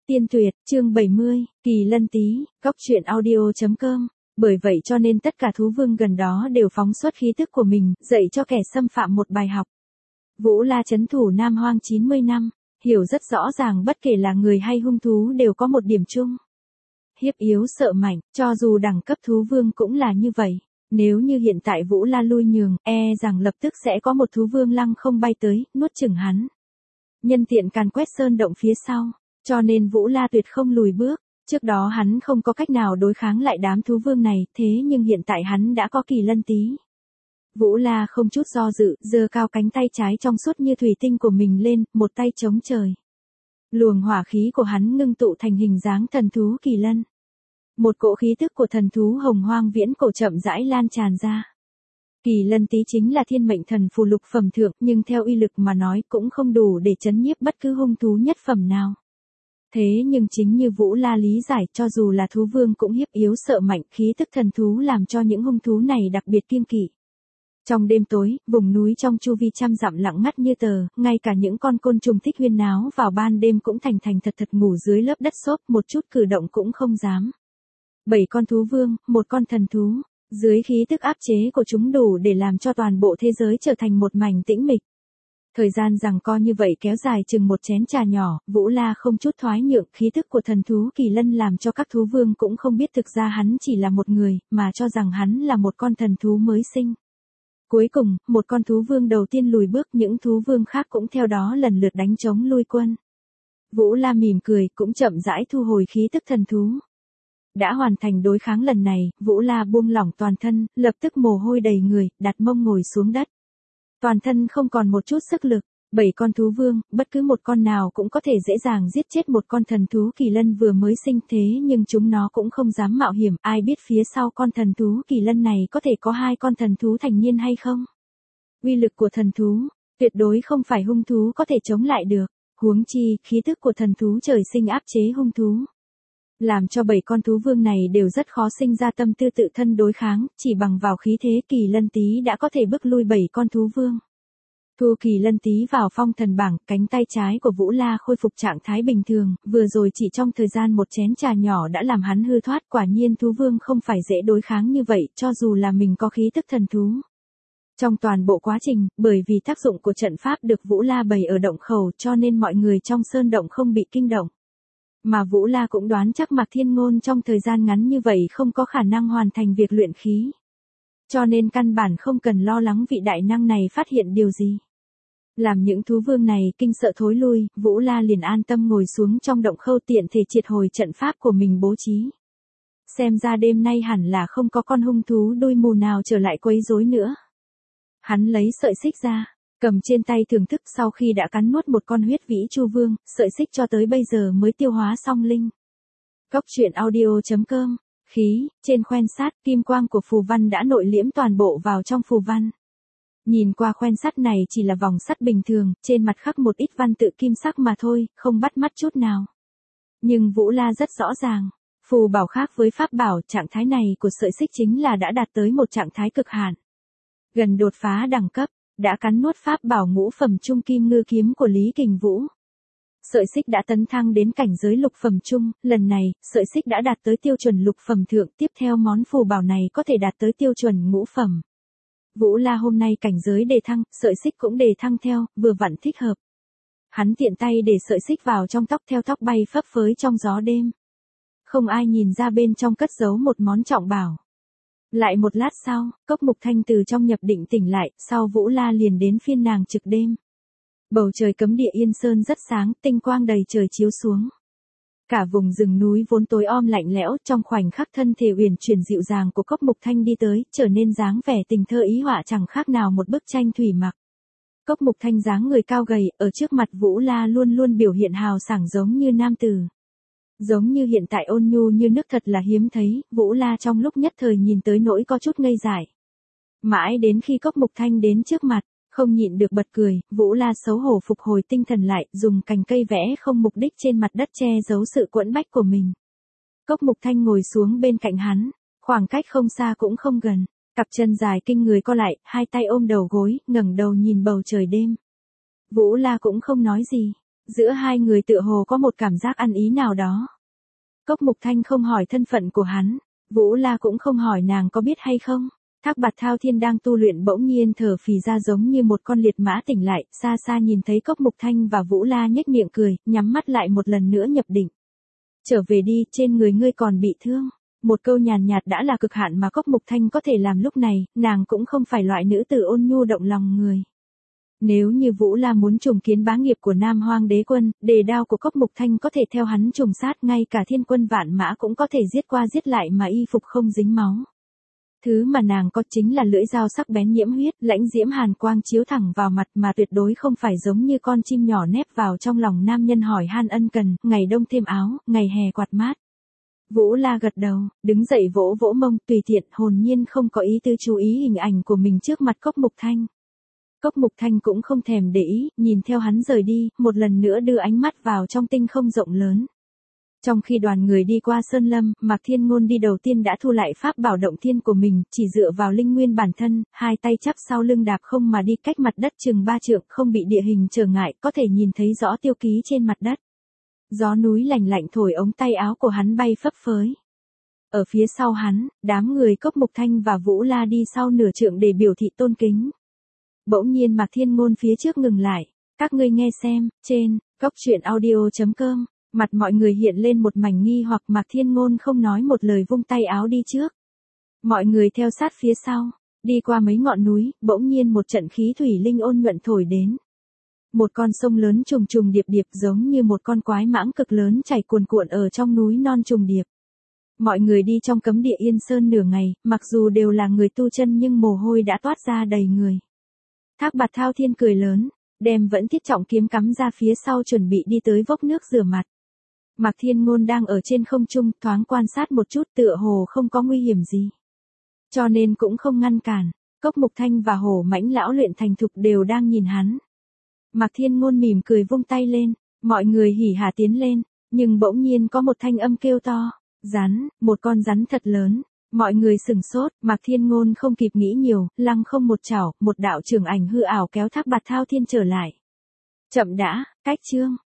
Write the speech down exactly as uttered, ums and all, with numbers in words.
Tiên tuyệt, chương bảy mươi, Kỳ Lân Tý, Cóc truyện audio chấm com. Bởi vậy cho nên tất cả thú vương gần đó đều phóng xuất khí tức của mình, dạy cho kẻ xâm phạm một bài học. Vũ La trấn thủ Nam Hoang chín mươi năm, hiểu rất rõ ràng bất kể là người hay hung thú đều có một điểm chung. Hiếp yếu sợ mạnh, cho dù đẳng cấp thú vương cũng là như vậy. Nếu như hiện tại Vũ La lui nhường, e rằng lập tức sẽ có một thú vương lăng không bay tới, nuốt chửng hắn. Nhân tiện càn quét sơn động phía sau, cho nên Vũ La tuyệt không lùi bước. Trước đó hắn không có cách nào đối kháng lại đám thú vương này, thế nhưng hiện tại hắn đã có Kỳ Lân Tý. Vũ La không chút do dự, giơ cao cánh tay trái trong suốt như thủy tinh của mình lên, một tay chống trời. Luồng hỏa khí của hắn ngưng tụ thành hình dáng thần thú Kỳ Lân. Một cỗ khí tức của thần thú hồng hoang viễn cổ chậm rãi lan tràn ra. Kỳ Lân Tý chính là thiên mệnh thần phù lục phẩm thượng, nhưng theo uy lực mà nói cũng không đủ để chấn nhiếp bất cứ hung thú nhất phẩm nào. Thế nhưng chính như Vũ La lý giải, cho dù là thú vương cũng hiếp yếu sợ mạnh, khí tức thần thú làm cho những hung thú này đặc biệt kiêng kỵ. Trong đêm tối, vùng núi trong chu vi trăm dặm lặng ngắt như tờ, ngay cả những con côn trùng thích huyên náo vào ban đêm cũng thành thành thật thật ngủ dưới lớp đất xốp, một chút cử động cũng không dám. Bảy con thú vương, một con thần thú, dưới khí tức áp chế của chúng đủ để làm cho toàn bộ thế giới trở thành một mảnh tĩnh mịch. Thời gian giằng co như vậy kéo dài chừng một chén trà nhỏ, Vũ La không chút thoái nhượng, khí tức của thần thú Kỳ Lân làm cho các thú vương cũng không biết thực ra hắn chỉ là một người, mà cho rằng hắn là một con thần thú mới sinh. Cuối cùng, một con thú vương đầu tiên lùi bước, những thú vương khác cũng theo đó lần lượt đánh trống lui quân. Vũ La mỉm cười, cũng chậm rãi thu hồi khí tức thần thú. Đã hoàn thành đối kháng lần này, Vũ La buông lỏng toàn thân, lập tức mồ hôi đầy người, đặt mông ngồi xuống đất. Toàn thân không còn một chút sức lực, bảy con thú vương, bất cứ một con nào cũng có thể dễ dàng giết chết một con thần thú Kỳ Lân vừa mới sinh, thế nhưng chúng nó cũng không dám mạo hiểm, ai biết phía sau con thần thú Kỳ Lân này có thể có hai con thần thú thành niên hay không. Uy lực của thần thú, tuyệt đối không phải hung thú có thể chống lại được, huống chi, khí tức của thần thú trời sinh áp chế hung thú. Làm cho bảy con thú vương này đều rất khó sinh ra tâm tư tự thân đối kháng, chỉ bằng vào khí thế Kỳ Lân Tý đã có thể bức lui bảy con thú vương. Thu Kỳ Lân Tý vào phong thần bảng, cánh tay trái của Vũ La khôi phục trạng thái bình thường, vừa rồi chỉ trong thời gian một chén trà nhỏ đã làm hắn hư thoát, quả nhiên thú vương không phải dễ đối kháng như vậy, cho dù là mình có khí tức thần thú. Trong toàn bộ quá trình, bởi vì tác dụng của trận pháp được Vũ La bày ở động khẩu cho nên mọi người trong sơn động không bị kinh động. Mà Vũ La cũng đoán chắc Mạc Thiên Ngôn trong thời gian ngắn như vậy không có khả năng hoàn thành việc luyện khí. Cho nên căn bản không cần lo lắng vị đại năng này phát hiện điều gì. Làm những thú vương này kinh sợ thối lui, Vũ La liền an tâm ngồi xuống trong động khâu tiện thể triệt hồi trận pháp của mình bố trí. Xem ra đêm nay hẳn là không có con hung thú đuôi mù nào trở lại quấy rối nữa. Hắn lấy sợi xích ra, cầm trên tay thưởng thức, sau khi đã cắn nuốt một con huyết vĩ chu vương, sợi xích cho tới bây giờ mới tiêu hóa xong linh. Cóc truyện audio chấm com, khí, trên khoen sắt, kim quang của phù văn đã nội liễm toàn bộ vào trong phù văn. Nhìn qua khoen sắt này chỉ là vòng sắt bình thường, trên mặt khắc một ít văn tự kim sắc mà thôi, không bắt mắt chút nào. Nhưng Vũ La rất rõ ràng, phù bảo khác với pháp bảo, trạng thái này của sợi xích chính là đã đạt tới một trạng thái cực hạn. Gần đột phá đẳng cấp, đã cắn nuốt pháp bảo ngũ phẩm trung kim ngư kiếm của Lý Kình Vũ. Sợi xích đã tấn thăng đến cảnh giới lục phẩm trung, lần này, sợi xích đã đạt tới tiêu chuẩn lục phẩm thượng, tiếp theo món phù bảo này có thể đạt tới tiêu chuẩn ngũ phẩm. Vũ La hôm nay cảnh giới đề thăng, sợi xích cũng đề thăng theo, vừa vặn thích hợp. Hắn tiện tay để sợi xích vào trong tóc, theo tóc bay phấp phới trong gió đêm. Không ai nhìn ra bên trong cất giấu một món trọng bảo. Lại một lát sau, Cốc Mục Thanh từ trong nhập định tỉnh lại, sau Vũ La liền đến phiên nàng trực đêm. Bầu trời cấm địa Yên Sơn rất sáng, tinh quang đầy trời chiếu xuống. Cả vùng rừng núi vốn tối om lạnh lẽo, trong khoảnh khắc thân thể uyển chuyển dịu dàng của Cốc Mục Thanh đi tới, trở nên dáng vẻ tình thơ ý họa chẳng khác nào một bức tranh thủy mặc. Cốc Mục Thanh dáng người cao gầy, ở trước mặt Vũ La luôn luôn biểu hiện hào sảng giống như nam tử. Giống như hiện tại ôn nhu như nước thật là hiếm thấy, Vũ La trong lúc nhất thời nhìn tới nỗi có chút ngây dại. Mãi đến khi Cốc Mục Thanh đến trước mặt, không nhịn được bật cười, Vũ La xấu hổ phục hồi tinh thần lại, dùng cành cây vẽ không mục đích trên mặt đất che giấu sự quẫn bách của mình. Cốc Mục Thanh ngồi xuống bên cạnh hắn, khoảng cách không xa cũng không gần, cặp chân dài kinh người co lại, hai tay ôm đầu gối, ngẩng đầu nhìn bầu trời đêm. Vũ La cũng không nói gì. Giữa hai người tựa hồ có một cảm giác ăn ý nào đó. Cốc Mục Thanh không hỏi thân phận của hắn, Vũ La cũng không hỏi nàng có biết hay không. Thác Bạt Thao Thiên đang tu luyện bỗng nhiên thở phì ra giống như một con liệt mã tỉnh lại, xa xa nhìn thấy Cốc Mục Thanh và Vũ La nhếch miệng cười, nhắm mắt lại một lần nữa nhập định. Trở về đi, trên người ngươi còn bị thương. Một câu nhàn nhạt đã là cực hạn mà Cốc Mục Thanh có thể làm lúc này, nàng cũng không phải loại nữ tử ôn nhu động lòng người. Nếu như Vũ La muốn trùng kiến bá nghiệp của Nam Hoang Đế Quân, đề đao của Cốc Mục Thanh có thể theo hắn trùng sát, ngay cả thiên quân vạn mã cũng có thể giết qua giết lại mà y phục không dính máu. Thứ mà nàng có chính là lưỡi dao sắc bén nhiễm huyết, lãnh diễm hàn quang chiếu thẳng vào mặt mà tuyệt đối không phải giống như con chim nhỏ nép vào trong lòng nam nhân hỏi han ân cần, ngày đông thêm áo, ngày hè quạt mát. Vũ La gật đầu, đứng dậy vỗ vỗ mông, tùy tiện, hồn nhiên không có ý tư chú ý hình ảnh của mình trước mặt Cốc Mục Thanh. Cốc Mục Thanh cũng không thèm để ý, nhìn theo hắn rời đi, một lần nữa đưa ánh mắt vào trong tinh không rộng lớn. Trong khi đoàn người đi qua Sơn Lâm, Mạc Thiên Ngôn đi đầu tiên đã thu lại pháp bảo động thiên của mình, chỉ dựa vào linh nguyên bản thân, hai tay chắp sau lưng đạp không mà đi cách mặt đất chừng ba trượng, không bị địa hình trở ngại, có thể nhìn thấy rõ tiêu ký trên mặt đất. Gió núi lạnh lạnh thổi ống tay áo của hắn bay phấp phới. Ở phía sau hắn, đám người Cốc Mục Thanh và Vũ La đi sau nửa trượng để biểu thị tôn kính. Bỗng nhiên Mạc Thiên Ngôn phía trước ngừng lại, các ngươi nghe xem, trên, cốc truyện audio chấm com. Mặt mọi người hiện lên một mảnh nghi hoặc Mạc Thiên Ngôn không nói một lời vung tay áo đi trước. Mọi người theo sát phía sau, đi qua mấy ngọn núi, bỗng nhiên một trận khí thủy linh ôn nhuận thổi đến. Một con sông lớn trùng trùng điệp điệp giống như một con quái mãng cực lớn chảy cuồn cuộn ở trong núi non trùng điệp. Mọi người đi trong cấm địa Yên Sơn nửa ngày, mặc dù đều là người tu chân nhưng mồ hôi đã toát ra đầy người. Thác Bạt Thao Thiên cười lớn, đem vẫn thiết trọng kiếm cắm ra phía sau chuẩn bị đi tới vốc nước rửa mặt. Mạc Thiên Ngôn đang ở trên không trung, thoáng quan sát một chút tựa hồ không có nguy hiểm gì. Cho nên cũng không ngăn cản, Cốc Mục Thanh và Hổ Mãnh lão luyện thành thục đều đang nhìn hắn. Mạc Thiên Ngôn mỉm cười vung tay lên, mọi người hỉ hả tiến lên, nhưng bỗng nhiên có một thanh âm kêu to, rắn, một con rắn thật lớn. Mọi người sừng sốt, Mạc Thiên Ngôn không kịp nghĩ nhiều, lăng không một chảo, một đạo trường ảnh hư ảo kéo Thác Bạt Thao Thiên trở lại. Chậm đã, cách chương.